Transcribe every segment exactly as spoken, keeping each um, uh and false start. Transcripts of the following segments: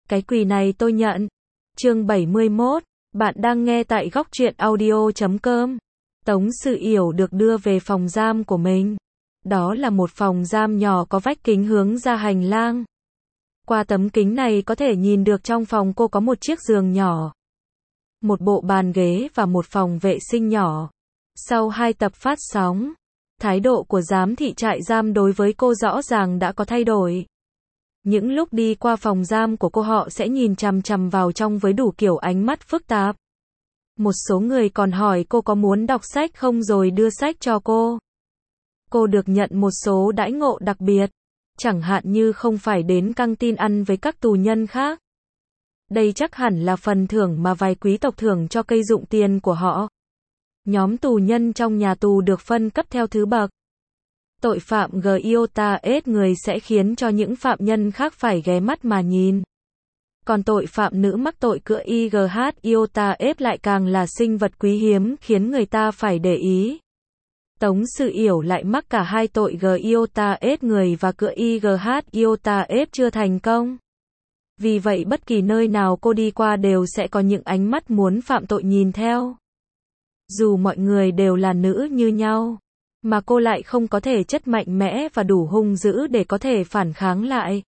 Cái quỳ này tôi nhận. Chương bảy mươi mốt, bạn đang nghe tại góc truyện audio chấm com. Tống Sự Yểu được đưa về phòng giam của mình. Đó là một phòng giam nhỏ có vách kính hướng ra hành lang. Qua tấm kính này có thể nhìn được trong phòng cô có một chiếc giường nhỏ, một bộ bàn ghế và một phòng vệ sinh nhỏ. Sau hai tập phát sóng, thái độ của giám thị trại giam đối với cô rõ ràng đã có thay đổi. Những lúc đi qua phòng giam của cô họ sẽ nhìn chằm chằm vào trong với đủ kiểu ánh mắt phức tạp. Một số người còn hỏi cô có muốn đọc sách không rồi đưa sách cho cô. Cô được nhận một số đãi ngộ đặc biệt, chẳng hạn như không phải đến căng tin ăn với các tù nhân khác. Đây chắc hẳn là phần thưởng mà vài quý tộc thưởng cho cây dụng tiền của họ. Nhóm tù nhân trong nhà tù được phân cấp theo thứ bậc. Tội phạm giê i ô tê ét người sẽ khiến cho những phạm nhân khác phải ghé mắt mà nhìn. Còn tội phạm nữ mắc tội cựa i giê hát i ô tê ét lại càng là sinh vật quý hiếm khiến người ta phải để ý. Tống Sự Yểu lại mắc cả hai tội giê i ô tê ét người và cựa i giê hát i ô tê ét chưa thành công. Vì vậy bất kỳ nơi nào cô đi qua đều sẽ có những ánh mắt muốn phạm tội nhìn theo. Dù mọi người đều là nữ như nhau, mà cô lại không có thể chất mạnh mẽ và đủ hung dữ để có thể phản kháng lại.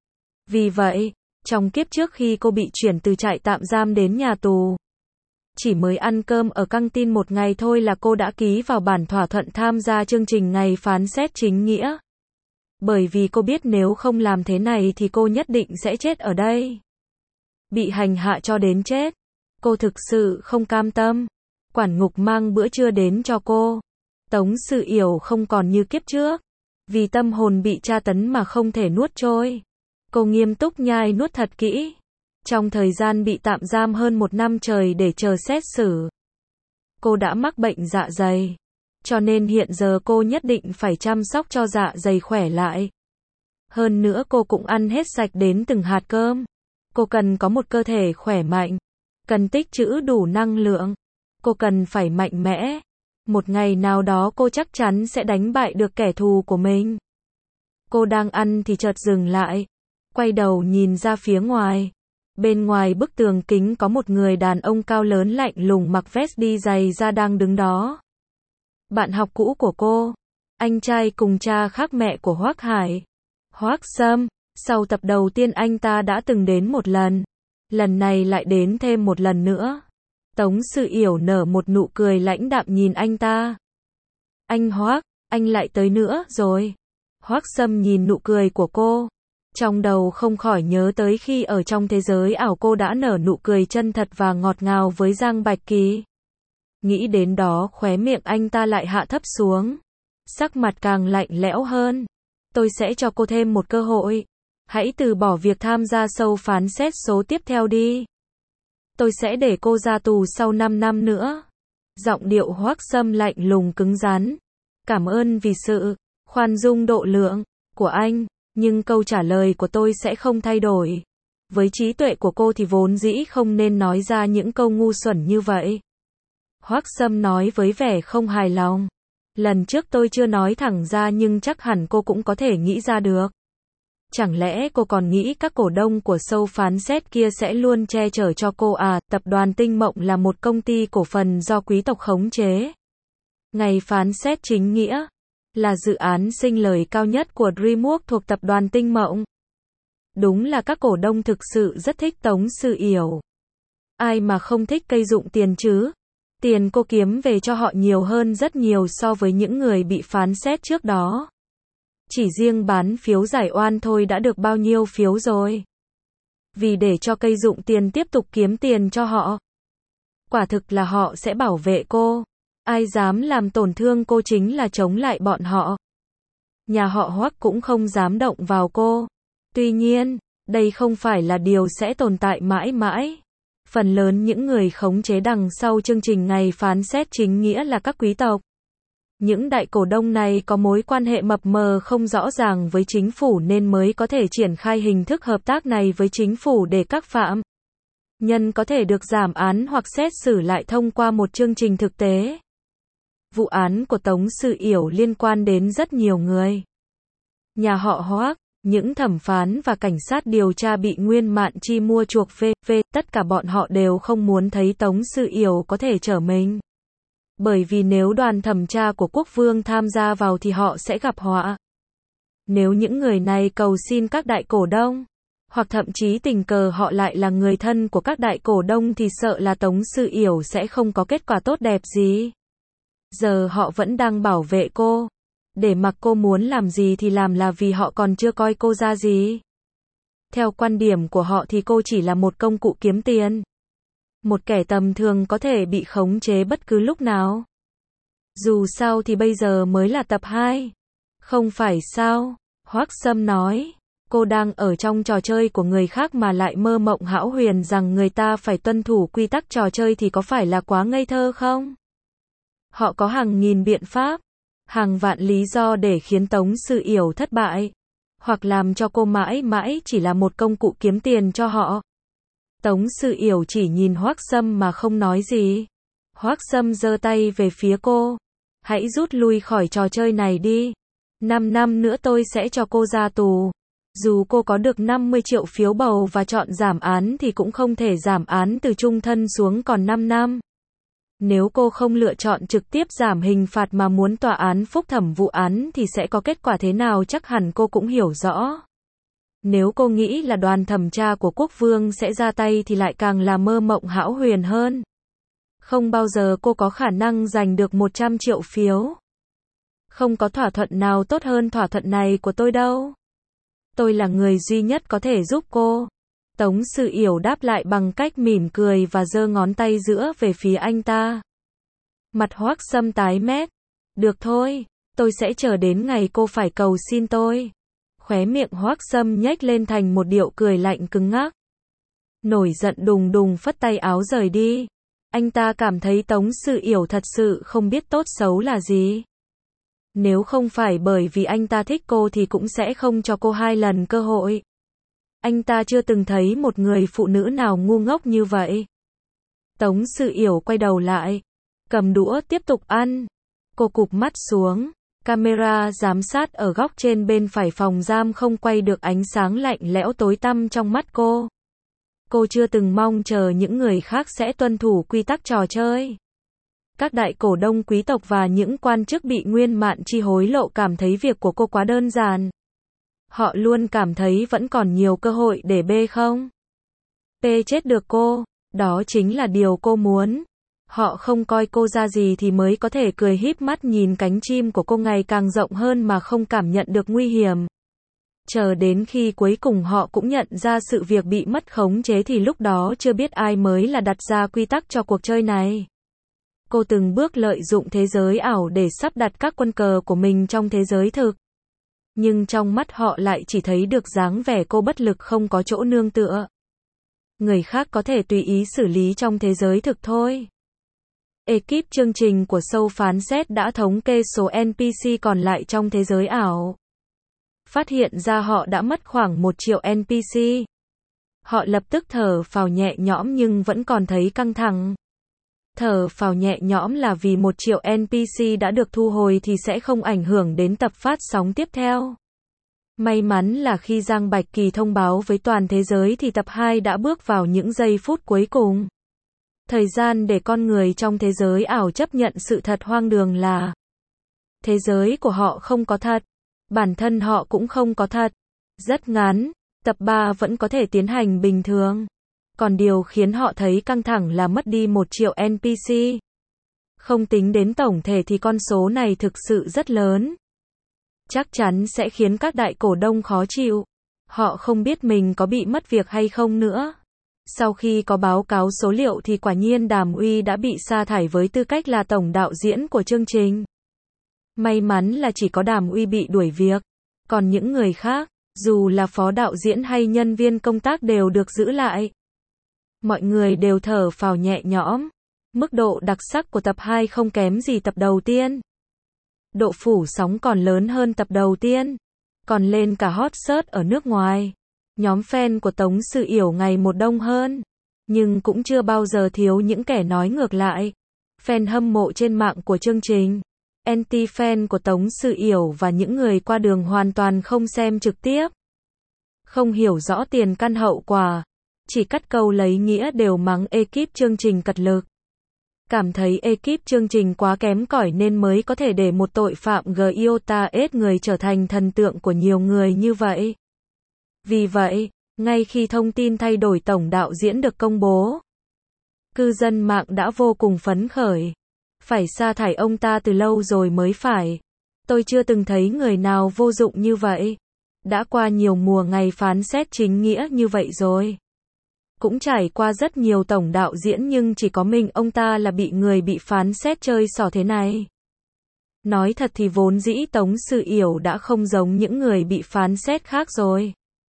Vì vậy, trong kiếp trước khi cô bị chuyển từ trại tạm giam đến nhà tù, chỉ mới ăn cơm ở căng tin một ngày thôi là cô đã ký vào bản thỏa thuận tham gia chương trình ngày phán xét chính nghĩa. Bởi vì cô biết nếu không làm thế này thì cô nhất định sẽ chết ở đây. Bị hành hạ cho đến chết. Cô thực sự không cam tâm. Quản ngục mang bữa trưa đến cho cô. Tống Sự Yểu không còn như kiếp trước. Vì tâm hồn bị tra tấn mà không thể nuốt trôi. Cô nghiêm túc nhai nuốt thật kỹ. Trong thời gian bị tạm giam hơn một năm trời để chờ xét xử, cô đã mắc bệnh dạ dày. Cho nên hiện giờ cô nhất định phải chăm sóc cho dạ dày khỏe lại. Hơn nữa cô cũng ăn hết sạch đến từng hạt cơm. Cô cần có một cơ thể khỏe mạnh. Cần tích trữ đủ năng lượng. Cô cần phải mạnh mẽ. Một ngày nào đó cô chắc chắn sẽ đánh bại được kẻ thù của mình. Cô đang ăn thì chợt dừng lại. Quay đầu nhìn ra phía ngoài. Bên ngoài bức tường kính có một người đàn ông cao lớn lạnh lùng mặc vest đi giày da đang đứng đó. Bạn học cũ của cô. Anh trai cùng cha khác mẹ của Hoắc Hải. Hoắc Sâm. Sau tập đầu tiên anh ta đã từng đến một lần. Lần này lại đến thêm một lần nữa. Tống Sự Yểu nở một nụ cười lãnh đạm nhìn anh ta. Anh Hoắc, anh lại tới nữa rồi. Hoắc Sâm nhìn nụ cười của cô. Trong đầu không khỏi nhớ tới khi ở trong thế giới ảo cô đã nở nụ cười chân thật và ngọt ngào với Giang Bạch Kỳ. Nghĩ đến đó khóe miệng anh ta lại hạ thấp xuống. Sắc mặt càng lạnh lẽo hơn. Tôi sẽ cho cô thêm một cơ hội. Hãy từ bỏ việc tham gia show phán xét số tiếp theo đi. Tôi sẽ để cô ra tù sau năm năm nữa. Giọng điệu Hoắc Sâm lạnh lùng cứng rắn. Cảm ơn vì sự khoan dung độ lượng của anh, nhưng câu trả lời của tôi sẽ không thay đổi. Với trí tuệ của cô thì vốn dĩ không nên nói ra những câu ngu xuẩn như vậy. Hoắc Sâm nói với vẻ không hài lòng. Lần trước tôi chưa nói thẳng ra nhưng chắc hẳn cô cũng có thể nghĩ ra được. Chẳng lẽ cô còn nghĩ các cổ đông của show phán xét kia sẽ luôn che chở cho cô à? Tập đoàn Tinh Mộng là một công ty cổ phần do quý tộc khống chế. Ngày phán xét chính nghĩa là dự án sinh lời cao nhất của DreamWorks thuộc tập đoàn Tinh Mộng. Đúng là các cổ đông thực sự rất thích Tống Sự Yểu. Ai mà không thích cây dụng tiền chứ? Tiền cô kiếm về cho họ nhiều hơn rất nhiều so với những người bị phán xét trước đó. Chỉ riêng bán phiếu giải oan thôi đã được bao nhiêu phiếu rồi. Vì để cho cây dụng tiền tiếp tục kiếm tiền cho họ. Quả thực là họ sẽ bảo vệ cô. Ai dám làm tổn thương cô chính là chống lại bọn họ. Nhà họ Hoắc cũng không dám động vào cô. Tuy nhiên, đây không phải là điều sẽ tồn tại mãi mãi. Phần lớn những người khống chế đằng sau chương trình ngày phán xét chính nghĩa là các quý tộc. Những đại cổ đông này có mối quan hệ mập mờ không rõ ràng với chính phủ nên mới có thể triển khai hình thức hợp tác này với chính phủ để các phạm nhân có thể được giảm án hoặc xét xử lại thông qua một chương trình thực tế. Vụ án của Tống Sự Yểu liên quan đến rất nhiều người. Nhà họ Hoắc, Những thẩm phán và cảnh sát điều tra bị Nguyên Mạn Chi mua chuộc vê vê, tất cả bọn họ đều không muốn thấy Tống Sự Yểu có thể trở mình. Bởi vì nếu đoàn thẩm tra của quốc vương tham gia vào thì họ sẽ gặp họa. Nếu những người này cầu xin các đại cổ đông, hoặc thậm chí tình cờ họ lại là người thân của các đại cổ đông thì sợ là Tống Sự Yểu sẽ không có kết quả tốt đẹp gì. Giờ họ vẫn đang bảo vệ cô. Để mặc cô muốn làm gì thì làm là vì họ còn chưa coi cô ra gì. Theo quan điểm của họ thì cô chỉ là một công cụ kiếm tiền. Một kẻ tầm thường có thể bị khống chế bất cứ lúc nào. Dù sao thì bây giờ mới là tập hai. Không phải sao? Hoắc Sâm nói. Cô đang ở trong trò chơi của người khác mà lại mơ mộng hão huyền rằng người ta phải tuân thủ quy tắc trò chơi thì có phải là quá ngây thơ không? Họ có hàng nghìn biện pháp, hàng vạn lý do để khiến Tống Sự Yểu thất bại, hoặc làm cho cô mãi mãi chỉ là một công cụ kiếm tiền cho họ. Tống Sự Yểu chỉ nhìn Hoắc Sâm mà không nói gì. Hoắc Sâm giơ tay về phía cô. Hãy rút lui khỏi trò chơi này đi. Năm năm nữa tôi sẽ cho cô ra tù. Dù cô có được năm mươi triệu phiếu bầu và chọn giảm án thì cũng không thể giảm án từ chung thân xuống còn năm năm. Nếu cô không lựa chọn trực tiếp giảm hình phạt mà muốn tòa án phúc thẩm vụ án thì sẽ có kết quả thế nào chắc hẳn cô cũng hiểu rõ. Nếu cô nghĩ là đoàn thẩm tra của quốc vương sẽ ra tay thì lại càng là mơ mộng hão huyền hơn. Không bao giờ cô có khả năng giành được một trăm triệu phiếu. Không có thỏa thuận nào tốt hơn thỏa thuận này của tôi đâu. Tôi là người duy nhất có thể giúp cô. Tống Sự Yểu đáp lại bằng cách mỉm cười và giơ ngón tay giữa về phía anh ta. Mặt Hoắc Sâm tái mét. Được thôi, tôi sẽ chờ đến ngày cô phải cầu xin tôi. Khóe miệng Hoắc Sâm nhếch lên thành một điệu cười lạnh cứng ngắc. Nổi giận đùng đùng phất tay áo rời đi. Anh ta cảm thấy Tống Sự Yểu thật sự không biết tốt xấu là gì. Nếu không phải bởi vì anh ta thích cô thì cũng sẽ không cho cô hai lần cơ hội. Anh ta chưa từng thấy một người phụ nữ nào ngu ngốc như vậy. Tống Sự Yểu quay đầu lại, cầm đũa tiếp tục ăn. Cô cụp mắt xuống. Camera giám sát ở góc trên bên phải phòng giam không quay được ánh sáng lạnh lẽo tối tăm trong mắt cô. Cô chưa từng mong chờ những người khác sẽ tuân thủ quy tắc trò chơi. Các đại cổ đông quý tộc và những quan chức bị Nguyên Mạn Chi hối lộ cảm thấy việc của cô quá đơn giản. Họ luôn cảm thấy vẫn còn nhiều cơ hội để bê không. Bê chết được cô, đó chính là điều cô muốn. Họ không coi cô ra gì thì mới có thể cười híp mắt nhìn cánh chim của cô ngày càng rộng hơn mà không cảm nhận được nguy hiểm. Chờ đến khi cuối cùng họ cũng nhận ra sự việc bị mất khống chế thì lúc đó chưa biết ai mới là đặt ra quy tắc cho cuộc chơi này. Cô từng bước lợi dụng thế giới ảo để sắp đặt các quân cờ của mình trong thế giới thực. Nhưng trong mắt họ lại chỉ thấy được dáng vẻ cô bất lực không có chỗ nương tựa. Người khác có thể tùy ý xử lý trong thế giới thực thôi. Ekip chương trình của show phán xét đã thống kê số en pê xê còn lại trong thế giới ảo. Phát hiện ra họ đã mất khoảng một triệu en pê xê. Họ lập tức thở phào nhẹ nhõm nhưng vẫn còn thấy căng thẳng. Thở phào nhẹ nhõm là vì một triệu en pê xê đã được thu hồi thì sẽ không ảnh hưởng đến tập phát sóng tiếp theo. May mắn là khi Giang Bạch Kỳ thông báo với toàn thế giới thì tập hai đã bước vào những giây phút cuối cùng. Thời gian để con người trong thế giới ảo chấp nhận sự thật hoang đường là thế giới của họ không có thật, bản thân họ cũng không có thật. Rất ngắn, tập ba vẫn có thể tiến hành bình thường. Còn điều khiến họ thấy căng thẳng là mất đi một triệu en pê xê. Không tính đến tổng thể thì con số này thực sự rất lớn. Chắc chắn sẽ khiến các đại cổ đông khó chịu. Họ không biết mình có bị mất việc hay không nữa. Sau khi có báo cáo số liệu thì quả nhiên Đàm Uy đã bị sa thải với tư cách là tổng đạo diễn của chương trình. May mắn là chỉ có Đàm Uy bị đuổi việc. Còn những người khác, dù là phó đạo diễn hay nhân viên công tác đều được giữ lại. Mọi người đều thở phào nhẹ nhõm. Mức độ đặc sắc của tập hai không kém gì tập đầu tiên. Độ phủ sóng còn lớn hơn tập đầu tiên. Còn lên cả hot search ở nước ngoài. Nhóm fan của Tống Sự Yểu ngày một đông hơn. Nhưng cũng chưa bao giờ thiếu những kẻ nói ngược lại. Fan hâm mộ trên mạng của chương trình. Anti-fan của Tống Sự Yểu và những người qua đường hoàn toàn không xem trực tiếp. Không hiểu rõ tiền căn hậu quả, chỉ cắt câu lấy nghĩa đều mắng ekip chương trình cật lực. Cảm thấy ekip chương trình quá kém cỏi nên mới có thể để một tội phạm Giota ết người trở thành thần tượng của nhiều người như vậy. Vì vậy, ngay khi thông tin thay đổi tổng đạo diễn được công bố, cư dân mạng đã vô cùng phấn khởi. Phải sa thải ông ta từ lâu rồi mới phải. Tôi chưa từng thấy người nào vô dụng như vậy. Đã qua nhiều mùa ngày phán xét chính nghĩa như vậy rồi. Cũng trải qua rất nhiều tổng đạo diễn nhưng chỉ có mình ông ta là bị người bị phán xét chơi xỏ thế này. Nói thật thì vốn dĩ Tống Sự Yểu đã không giống những người bị phán xét khác rồi.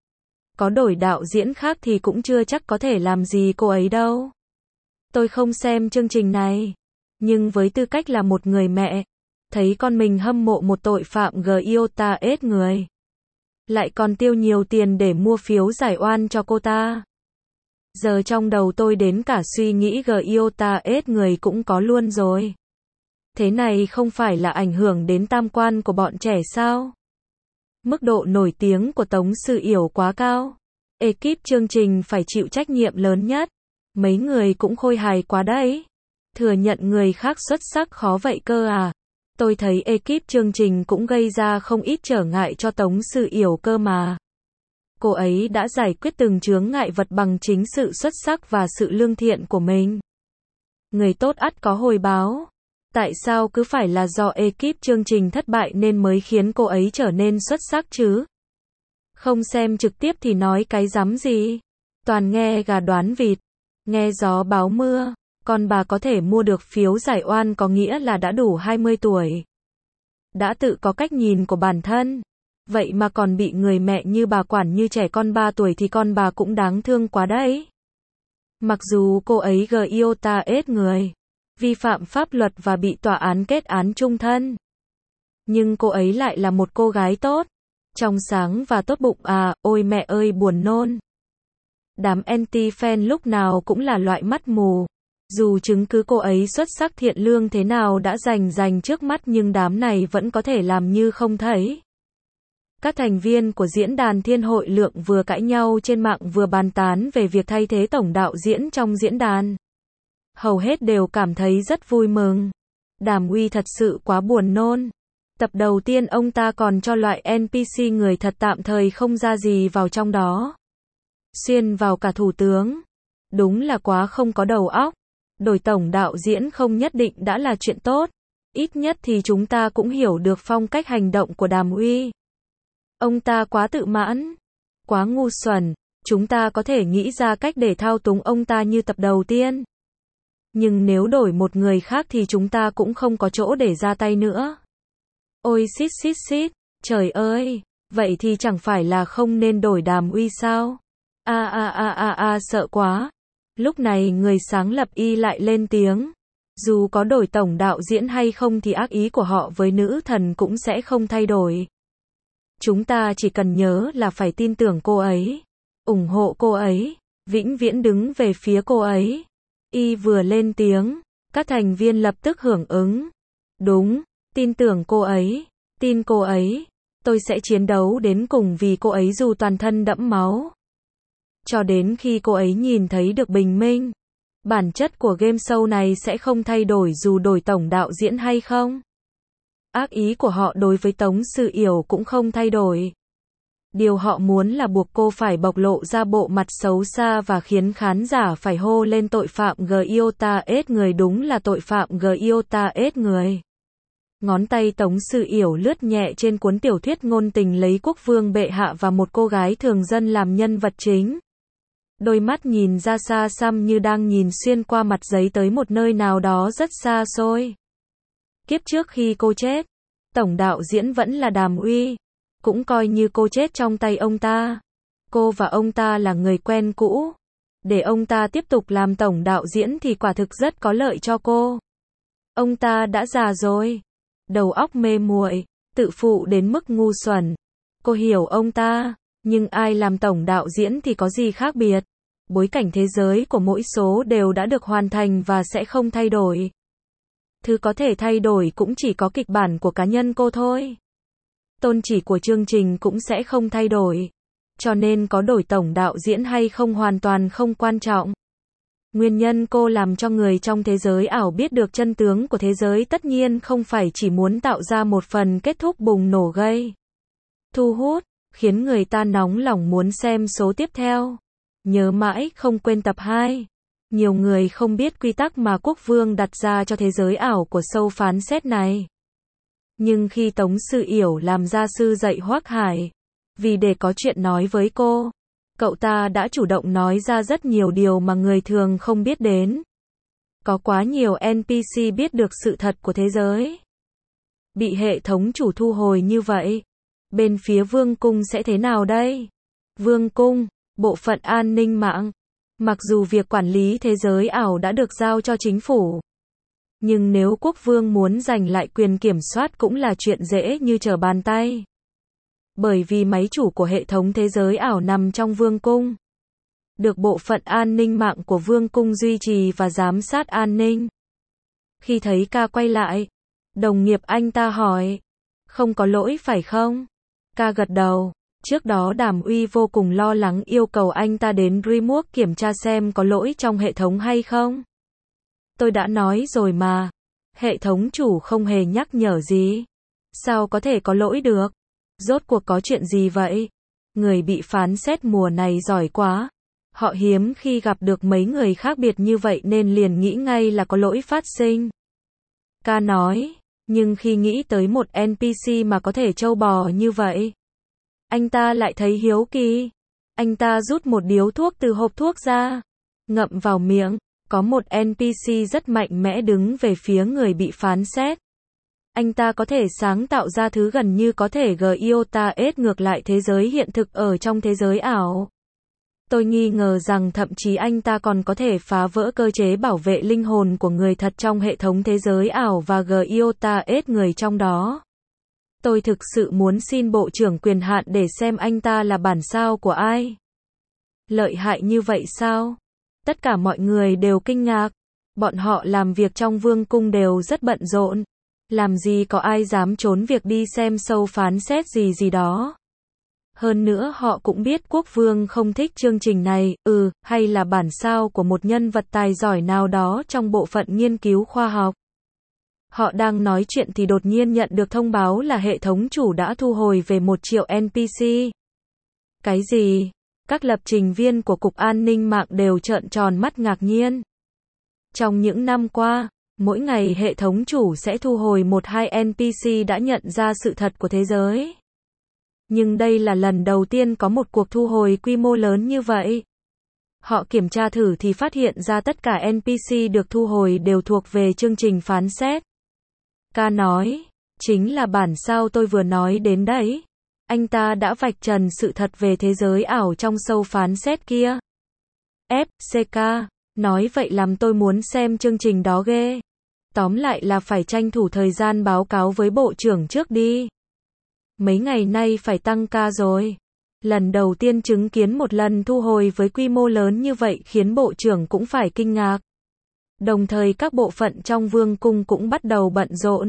Có đổi đạo diễn khác thì cũng chưa chắc có thể làm gì cô ấy đâu. Tôi không xem chương trình này, nhưng với tư cách là một người mẹ, thấy con mình hâm mộ một tội phạm Giota ết người, lại còn tiêu nhiều tiền để mua phiếu giải oan cho cô ta. Giờ trong đầu tôi đến cả suy nghĩ Giota ết người cũng có luôn rồi. Thế này không phải là ảnh hưởng đến tam quan của bọn trẻ sao? Mức độ nổi tiếng của Tống Sự Yểu quá cao. Ekip chương trình phải chịu trách nhiệm lớn nhất. Mấy người cũng khôi hài quá đấy. Thừa nhận người khác xuất sắc khó vậy cơ à? Tôi thấy ekip chương trình cũng gây ra không ít trở ngại cho Tống Sự Yểu cơ mà. Cô ấy đã giải quyết từng chướng ngại vật bằng chính sự xuất sắc và sự lương thiện của mình. Người tốt ắt có hồi báo. Tại sao cứ phải là do ekip chương trình thất bại nên mới khiến cô ấy trở nên xuất sắc chứ? Không xem trực tiếp thì nói cái rắm gì? Toàn nghe gà đoán vịt, nghe gió báo mưa. Còn bà có thể mua được phiếu giải oan có nghĩa là đã đủ hai mươi tuổi. Đã tự có cách nhìn của bản thân. Vậy mà còn bị người mẹ như bà quản như trẻ con ba tuổi thì con bà cũng đáng thương quá đấy. Mặc dù cô ấy Giota ết người, vi phạm pháp luật và bị tòa án kết án chung thân, nhưng cô ấy lại là một cô gái tốt, trong sáng và tốt bụng à, ôi mẹ ơi buồn nôn. Đám anti-fan lúc nào cũng là loại mắt mù. Dù chứng cứ cô ấy xuất sắc thiện lương thế nào đã rành rành trước mắt nhưng đám này vẫn có thể làm như không thấy. Các thành viên của diễn đàn Thiên Hội Lượng vừa cãi nhau trên mạng vừa bàn tán về việc thay thế tổng đạo diễn trong diễn đàn. Hầu hết đều cảm thấy rất vui mừng. Đàm Uy thật sự quá buồn nôn. Tập đầu tiên ông ta còn cho loại en pê xê người thật tạm thời không ra gì vào trong đó. Xuyên vào cả thủ tướng. Đúng là quá không có đầu óc. Đổi tổng đạo diễn không nhất định đã là chuyện tốt. Ít nhất thì chúng ta cũng hiểu được phong cách hành động của Đàm Uy. Ông ta quá tự mãn, quá ngu xuẩn, chúng ta có thể nghĩ ra cách để thao túng ông ta như tập đầu tiên. Nhưng nếu đổi một người khác thì chúng ta cũng không có chỗ để ra tay nữa. Ôi xít xít xít, trời ơi, vậy thì chẳng phải là không nên đổi Đàm Uy sao? A a a a a sợ quá. Lúc này người sáng lập y lại lên tiếng. Dù có đổi tổng đạo diễn hay không thì ác ý của họ với nữ thần cũng sẽ không thay đổi. Chúng ta chỉ cần nhớ là phải tin tưởng cô ấy, ủng hộ cô ấy, vĩnh viễn đứng về phía cô ấy. Y vừa lên tiếng, các thành viên lập tức hưởng ứng. Đúng, tin tưởng cô ấy, tin cô ấy, tôi sẽ chiến đấu đến cùng vì cô ấy dù toàn thân đẫm máu. Cho đến khi cô ấy nhìn thấy được bình minh. Bản chất của game show này sẽ không thay đổi dù đổi tổng đạo diễn hay không. Ác ý của họ đối với Tống Sự Yểu cũng không thay đổi. Điều họ muốn là buộc cô phải bộc lộ ra bộ mặt xấu xa và khiến khán giả phải hô lên tội phạm Giota ết người, đúng là tội phạm Giota ết người. Ngón tay Tống Sự Yểu lướt nhẹ trên cuốn tiểu thuyết ngôn tình lấy quốc vương bệ hạ và một cô gái thường dân làm nhân vật chính. Đôi mắt nhìn ra xa xăm như đang nhìn xuyên qua mặt giấy tới một nơi nào đó rất xa xôi. Kiếp trước khi cô chết, tổng đạo diễn vẫn là Đàm Uy. Cũng coi như cô chết trong tay ông ta. Cô và ông ta là người quen cũ. Để ông ta tiếp tục làm tổng đạo diễn thì quả thực rất có lợi cho cô. Ông ta đã già rồi. Đầu óc mê muội, tự phụ đến mức ngu xuẩn. Cô hiểu ông ta, nhưng ai làm tổng đạo diễn thì có gì khác biệt. Bối cảnh thế giới của mỗi số đều đã được hoàn thành và sẽ không thay đổi. Thứ có thể thay đổi cũng chỉ có kịch bản của cá nhân cô thôi. Tôn chỉ của chương trình cũng sẽ không thay đổi. cho nên có đổi tổng đạo diễn hay không hoàn toàn không quan trọng. Nguyên nhân cô làm cho người trong thế giới ảo biết được chân tướng của thế giới tất nhiên không phải chỉ muốn tạo ra một phần kết thúc bùng nổ gây thu hút, khiến người ta nóng lòng muốn xem số tiếp theo. Nhớ mãi không quên tập hai. Nhiều người không biết quy tắc mà Quốc Vương đặt ra cho thế giới ảo của show phán xét này. Nhưng khi Tống Sự Yểu làm gia sư dạy Hoắc Hải, vì để có chuyện nói với cô, cậu ta đã chủ động nói ra rất nhiều điều mà người thường không biết đến. Có quá nhiều en pê xê biết được sự thật của thế giới. Bị hệ thống chủ thu hồi như vậy, bên phía Vương cung sẽ thế nào đây? Vương cung, bộ phận an ninh mạng. Mặc dù việc quản lý thế giới ảo đã được giao cho chính phủ, nhưng nếu quốc vương muốn giành lại quyền kiểm soát cũng là chuyện dễ như trở bàn tay. Bởi vì máy chủ của hệ thống thế giới ảo nằm trong vương cung, được bộ phận an ninh mạng của vương cung duy trì và giám sát an ninh. Khi thấy ca quay lại, đồng nghiệp anh ta hỏi, không có lỗi phải không? Ca gật đầu. Trước đó Đàm Uy vô cùng lo lắng yêu cầu anh ta đến DreamWorks kiểm tra xem có lỗi trong hệ thống hay không. Tôi đã nói rồi mà, hệ thống chủ không hề nhắc nhở gì. Sao có thể có lỗi được? Rốt cuộc có chuyện gì vậy? Người bị phán xét mùa này giỏi quá. Họ hiếm khi gặp được mấy người khác biệt như vậy nên liền nghĩ ngay là có lỗi phát sinh. Ca nói, nhưng khi nghĩ tới một en pê xê mà có thể trâu bò như vậy, anh ta lại thấy hiếu kỳ. Anh ta rút một điếu thuốc từ hộp thuốc ra, ngậm vào miệng. Có một en pê xê rất mạnh mẽ đứng về phía người bị phán xét. Anh ta có thể sáng tạo ra thứ gần như có thể giota ét ngược lại thế giới hiện thực ở trong thế giới ảo. Tôi nghi ngờ rằng thậm chí anh ta còn có thể phá vỡ cơ chế bảo vệ linh hồn của người thật trong hệ thống thế giới ảo và giota ét người trong đó. Tôi thực sự muốn xin bộ trưởng quyền hạn để xem anh ta là bản sao của ai. Lợi hại như vậy sao? Tất cả mọi người đều kinh ngạc. Bọn họ làm việc trong vương cung đều rất bận rộn. Làm gì có ai dám trốn việc đi xem show phán xét gì gì đó. Hơn nữa họ cũng biết quốc vương không thích chương trình này, ừ, hay là bản sao của một nhân vật tài giỏi nào đó trong bộ phận nghiên cứu khoa học. Họ đang nói chuyện thì đột nhiên nhận được thông báo là hệ thống chủ đã thu hồi về một triệu en pê xê. Cái gì? Các lập trình viên của Cục An ninh mạng đều trợn tròn mắt ngạc nhiên. Trong những năm qua, mỗi ngày hệ thống chủ sẽ thu hồi một hai en pê xê đã nhận ra sự thật của thế giới. Nhưng đây là lần đầu tiên có một cuộc thu hồi quy mô lớn như vậy. Họ kiểm tra thử thì phát hiện ra tất cả en pê xê được thu hồi đều thuộc về chương trình phán xét. Ca nói, chính là bản sao tôi vừa nói đến đấy. Anh ta đã vạch trần sự thật về thế giới ảo trong show phán xét kia. ép xê ca, nói vậy làm tôi muốn xem chương trình đó ghê. Tóm lại là phải tranh thủ thời gian báo cáo với bộ trưởng trước đi. Mấy ngày nay phải tăng ca rồi. Lần đầu tiên chứng kiến một lần thu hồi với quy mô lớn như vậy khiến bộ trưởng cũng phải kinh ngạc. Đồng thời các bộ phận trong vương cung cũng bắt đầu bận rộn.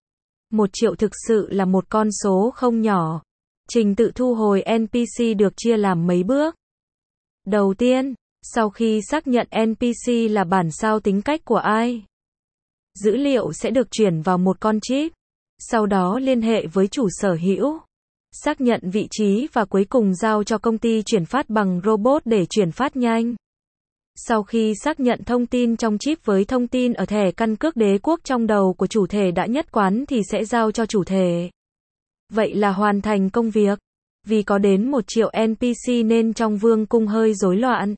Một triệu thực sự là một con số không nhỏ. Trình tự thu hồi en pê xê được chia làm mấy bước. Đầu tiên, sau khi xác nhận en pê xê là bản sao tính cách của ai, dữ liệu sẽ được chuyển vào một con chip. Sau đó liên hệ với chủ sở hữu, xác nhận vị trí và cuối cùng giao cho công ty chuyển phát bằng robot để chuyển phát nhanh. Sau khi xác nhận thông tin trong chip với thông tin ở thẻ căn cước đế quốc trong đầu của chủ thể đã nhất quán thì sẽ giao cho chủ thể. Vậy là hoàn thành công việc. Vì có đến một triệu en pê xê nên trong vương cung hơi rối loạn.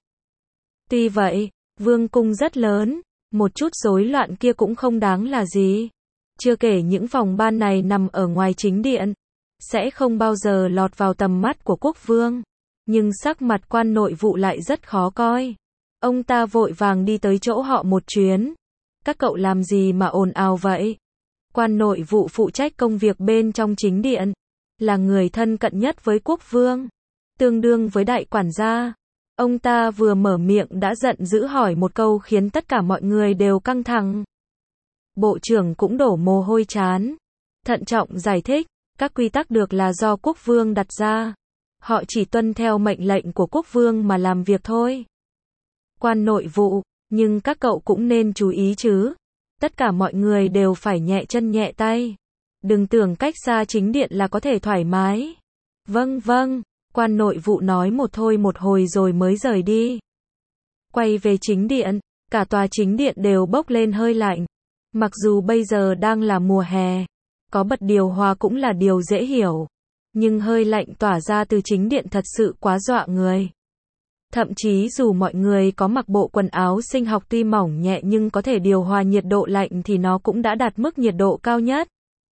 Tuy vậy, vương cung rất lớn, một chút rối loạn kia cũng không đáng là gì. Chưa kể những phòng ban này nằm ở ngoài chính điện, sẽ không bao giờ lọt vào tầm mắt của quốc vương. Nhưng sắc mặt quan nội vụ lại rất khó coi. Ông ta vội vàng đi tới chỗ họ một chuyến. Các cậu làm gì mà ồn ào vậy? Quan nội vụ phụ trách công việc bên trong chính điện, là người thân cận nhất với quốc vương, tương đương với đại quản gia. Ông ta vừa mở miệng đã giận dữ hỏi một câu khiến tất cả mọi người đều căng thẳng. Bộ trưởng cũng đổ mồ hôi trán. Thận trọng giải thích, các quy tắc được là do quốc vương đặt ra. Họ chỉ tuân theo mệnh lệnh của quốc vương mà làm việc thôi. Quan nội vụ, nhưng các cậu cũng nên chú ý chứ. Tất cả mọi người đều phải nhẹ chân nhẹ tay. Đừng tưởng cách xa chính điện là có thể thoải mái. Vâng vâng, quan nội vụ nói một thôi một hồi rồi mới rời đi. Quay về chính điện, cả tòa chính điện đều bốc lên hơi lạnh. Mặc dù bây giờ đang là mùa hè, có bật điều hòa cũng là điều dễ hiểu. Nhưng hơi lạnh tỏa ra từ chính điện thật sự quá dọa người. Thậm chí dù mọi người có mặc bộ quần áo sinh học tuy mỏng nhẹ nhưng có thể điều hòa nhiệt độ lạnh thì nó cũng đã đạt mức nhiệt độ cao nhất.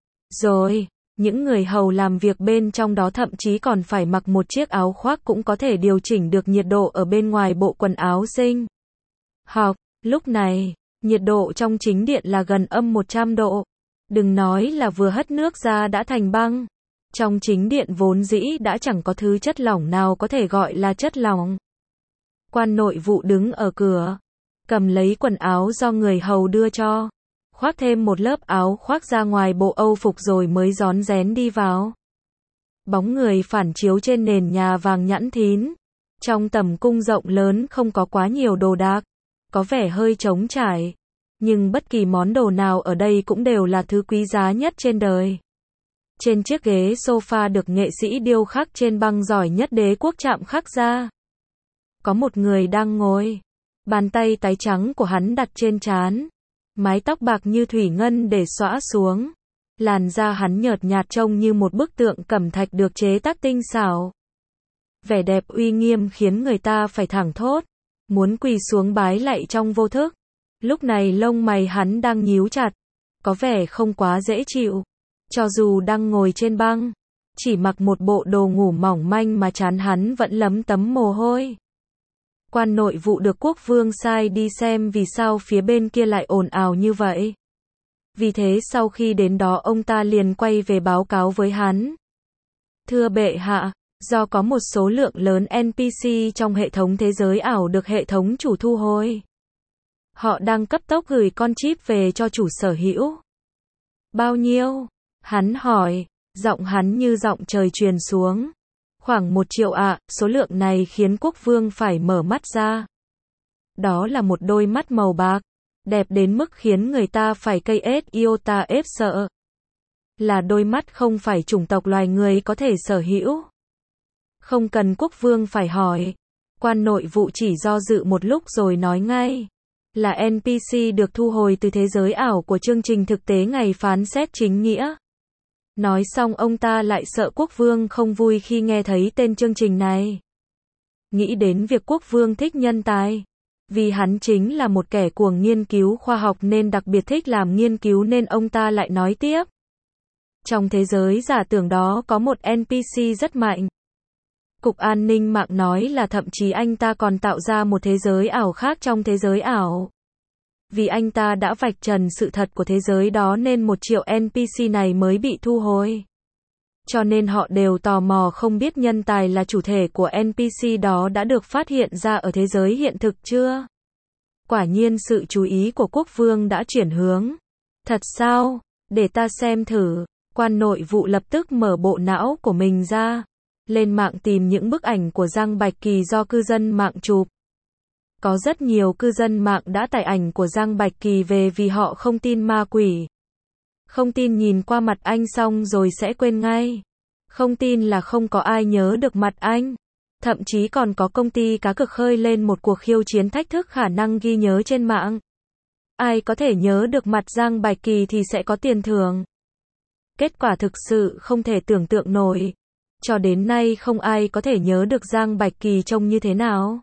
Rồi, những người hầu làm việc bên trong đó thậm chí còn phải mặc một chiếc áo khoác cũng có thể điều chỉnh được nhiệt độ ở bên ngoài bộ quần áo sinh học. Lúc này, nhiệt độ trong chính điện là gần âm một trăm độ. Đừng nói là vừa hất nước ra đã thành băng. Trong chính điện vốn dĩ đã chẳng có thứ chất lỏng nào có thể gọi là chất lỏng. Quan nội vụ đứng ở cửa, cầm lấy quần áo do người hầu đưa cho, khoác thêm một lớp áo khoác ra ngoài bộ âu phục rồi mới rón rén đi vào. Bóng người phản chiếu trên nền nhà vàng nhẵn thín. Trong tầm cung rộng lớn không có quá nhiều đồ đạc, có vẻ hơi trống trải. Nhưng bất kỳ món đồ nào ở đây cũng đều là thứ quý giá nhất trên đời. Trên chiếc ghế sofa được nghệ sĩ điêu khắc trên băng giỏi nhất đế quốc chạm khắc ra. Có một người đang ngồi. Bàn tay tái trắng của hắn đặt trên trán. Mái tóc bạc như thủy ngân để xõa xuống. Làn da hắn nhợt nhạt trông như một bức tượng cẩm thạch được chế tác tinh xảo. Vẻ đẹp uy nghiêm khiến người ta phải thẳng thốt, muốn quỳ xuống bái lạy trong vô thức. Lúc này lông mày hắn đang nhíu chặt, có vẻ không quá dễ chịu. Cho dù đang ngồi trên băng, chỉ mặc một bộ đồ ngủ mỏng manh mà trán hắn vẫn lấm tấm mồ hôi. Quan nội vụ được quốc vương sai đi xem vì sao phía bên kia lại ồn ào như vậy. Vì thế sau khi đến đó ông ta liền quay về báo cáo với hắn. Thưa bệ hạ, do có một số lượng lớn en pê xê trong hệ thống thế giới ảo được hệ thống chủ thu hồi. Họ đang cấp tốc gửi con chip về cho chủ sở hữu. Bao nhiêu? Hắn hỏi, giọng hắn như giọng trời truyền xuống. Khoảng một triệu ạ, à, số lượng này khiến quốc vương phải mở mắt ra. Đó là một đôi mắt màu bạc, đẹp đến mức khiến người ta phải cây ết iota ép sợ. Là đôi mắt không phải chủng tộc loài người có thể sở hữu. Không cần quốc vương phải hỏi. Quan nội vụ chỉ do dự một lúc rồi nói ngay. Là en pê xê được thu hồi từ thế giới ảo của chương trình thực tế ngày phán xét chính nghĩa. Nói xong ông ta lại sợ quốc vương không vui khi nghe thấy tên chương trình này. Nghĩ đến việc quốc vương thích nhân tài. Vì hắn chính là một kẻ cuồng nghiên cứu khoa học nên đặc biệt thích làm nghiên cứu nên ông ta lại nói tiếp. Trong thế giới giả tưởng đó có một en pê xê rất mạnh. Cục An ninh mạng nói là thậm chí anh ta còn tạo ra một thế giới ảo khác trong thế giới ảo. Vì anh ta đã vạch trần sự thật của thế giới đó nên một triệu en pê xê này mới bị thu hồi. Cho nên họ đều tò mò không biết nhân tài là chủ thể của en pê xê đó đã được phát hiện ra ở thế giới hiện thực chưa? Quả nhiên sự chú ý của quốc vương đã chuyển hướng. Thật sao? Để ta xem thử. Quan nội vụ lập tức mở bộ não của mình ra. Lên mạng tìm những bức ảnh của Giang Bạch Kỳ do cư dân mạng chụp. Có rất nhiều cư dân mạng đã tải ảnh của Giang Bạch Kỳ về vì họ không tin ma quỷ. Không tin nhìn qua mặt anh xong rồi sẽ quên ngay. Không tin là không có ai nhớ được mặt anh. Thậm chí còn có công ty cá cược khơi lên một cuộc khiêu chiến thách thức khả năng ghi nhớ trên mạng. Ai có thể nhớ được mặt Giang Bạch Kỳ thì sẽ có tiền thưởng. Kết quả thực sự không thể tưởng tượng nổi. Cho đến nay không ai có thể nhớ được Giang Bạch Kỳ trông như thế nào.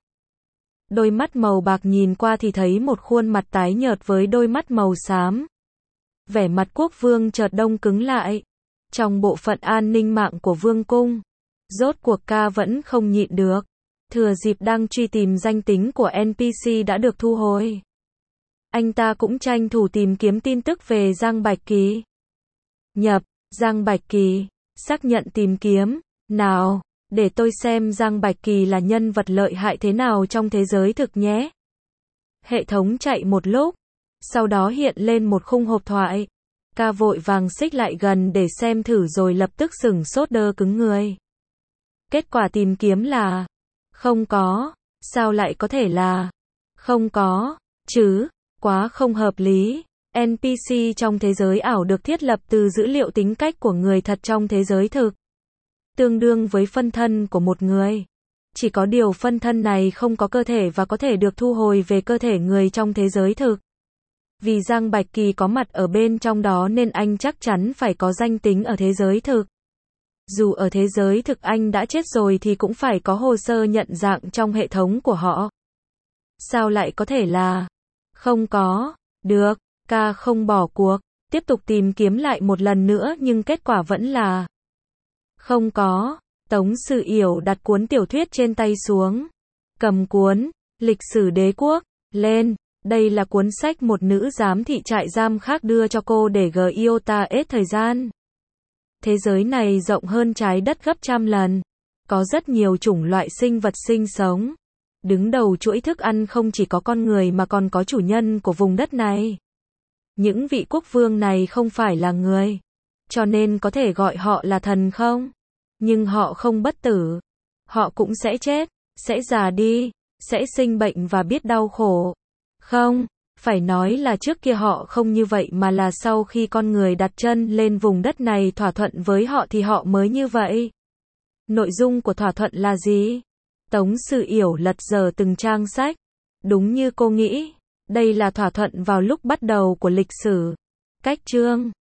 Đôi mắt màu bạc nhìn qua thì thấy một khuôn mặt tái nhợt với đôi mắt màu xám. Vẻ mặt quốc vương chợt đông cứng lại. Trong bộ phận an ninh mạng của vương cung, rốt cuộc ca vẫn không nhịn được. Thừa dịp đang truy tìm danh tính của en pê xê đã được thu hồi. Anh ta cũng tranh thủ tìm kiếm tin tức về Giang Bạch Kỳ. Nhập, Giang Bạch Kỳ, xác nhận tìm kiếm. Nào, để tôi xem Giang Bạch Kỳ là nhân vật lợi hại thế nào trong thế giới thực nhé. Hệ thống chạy một lúc, sau đó hiện lên một khung hộp thoại. Ca vội vàng xích lại gần để xem thử rồi lập tức sửng sốt đơ cứng người. Kết quả tìm kiếm là không có. Sao lại có thể là không có chứ? Quá không hợp lý. en pê xê trong thế giới ảo được thiết lập từ dữ liệu tính cách của người thật trong thế giới thực, tương đương với phân thân của một người. Chỉ có điều phân thân này không có cơ thể và có thể được thu hồi về cơ thể người trong thế giới thực. Vì Giang Bạch Kỳ có mặt ở bên trong đó nên anh chắc chắn phải có danh tính ở thế giới thực. Dù ở thế giới thực anh đã chết rồi thì cũng phải có hồ sơ nhận dạng trong hệ thống của họ. Sao lại có thể là không có? Được, ca không bỏ cuộc, tiếp tục tìm kiếm lại một lần nữa nhưng kết quả vẫn là không có. Tống Sự Yểu đặt cuốn tiểu thuyết trên tay xuống, cầm cuốn Lịch sử đế quốc lên. Đây là cuốn sách một nữ giám thị trại giam khác đưa cho cô để ghi iota hết thời gian. Thế giới này rộng hơn trái đất gấp trăm lần. Có rất nhiều chủng loại sinh vật sinh sống. Đứng đầu chuỗi thức ăn không chỉ có con người mà còn có chủ nhân của vùng đất này. Những vị quốc vương này không phải là người, cho nên có thể gọi họ là thần không? Nhưng họ không bất tử. Họ cũng sẽ chết, sẽ già đi, sẽ sinh bệnh và biết đau khổ. Không, phải nói là trước kia họ không như vậy mà là sau khi con người đặt chân lên vùng đất này thỏa thuận với họ thì họ mới như vậy. Nội dung của thỏa thuận là gì? Tống Sự Yểu lật dở từng trang sách. Đúng như cô nghĩ, đây là thỏa thuận vào lúc bắt đầu của lịch sử. Cách chương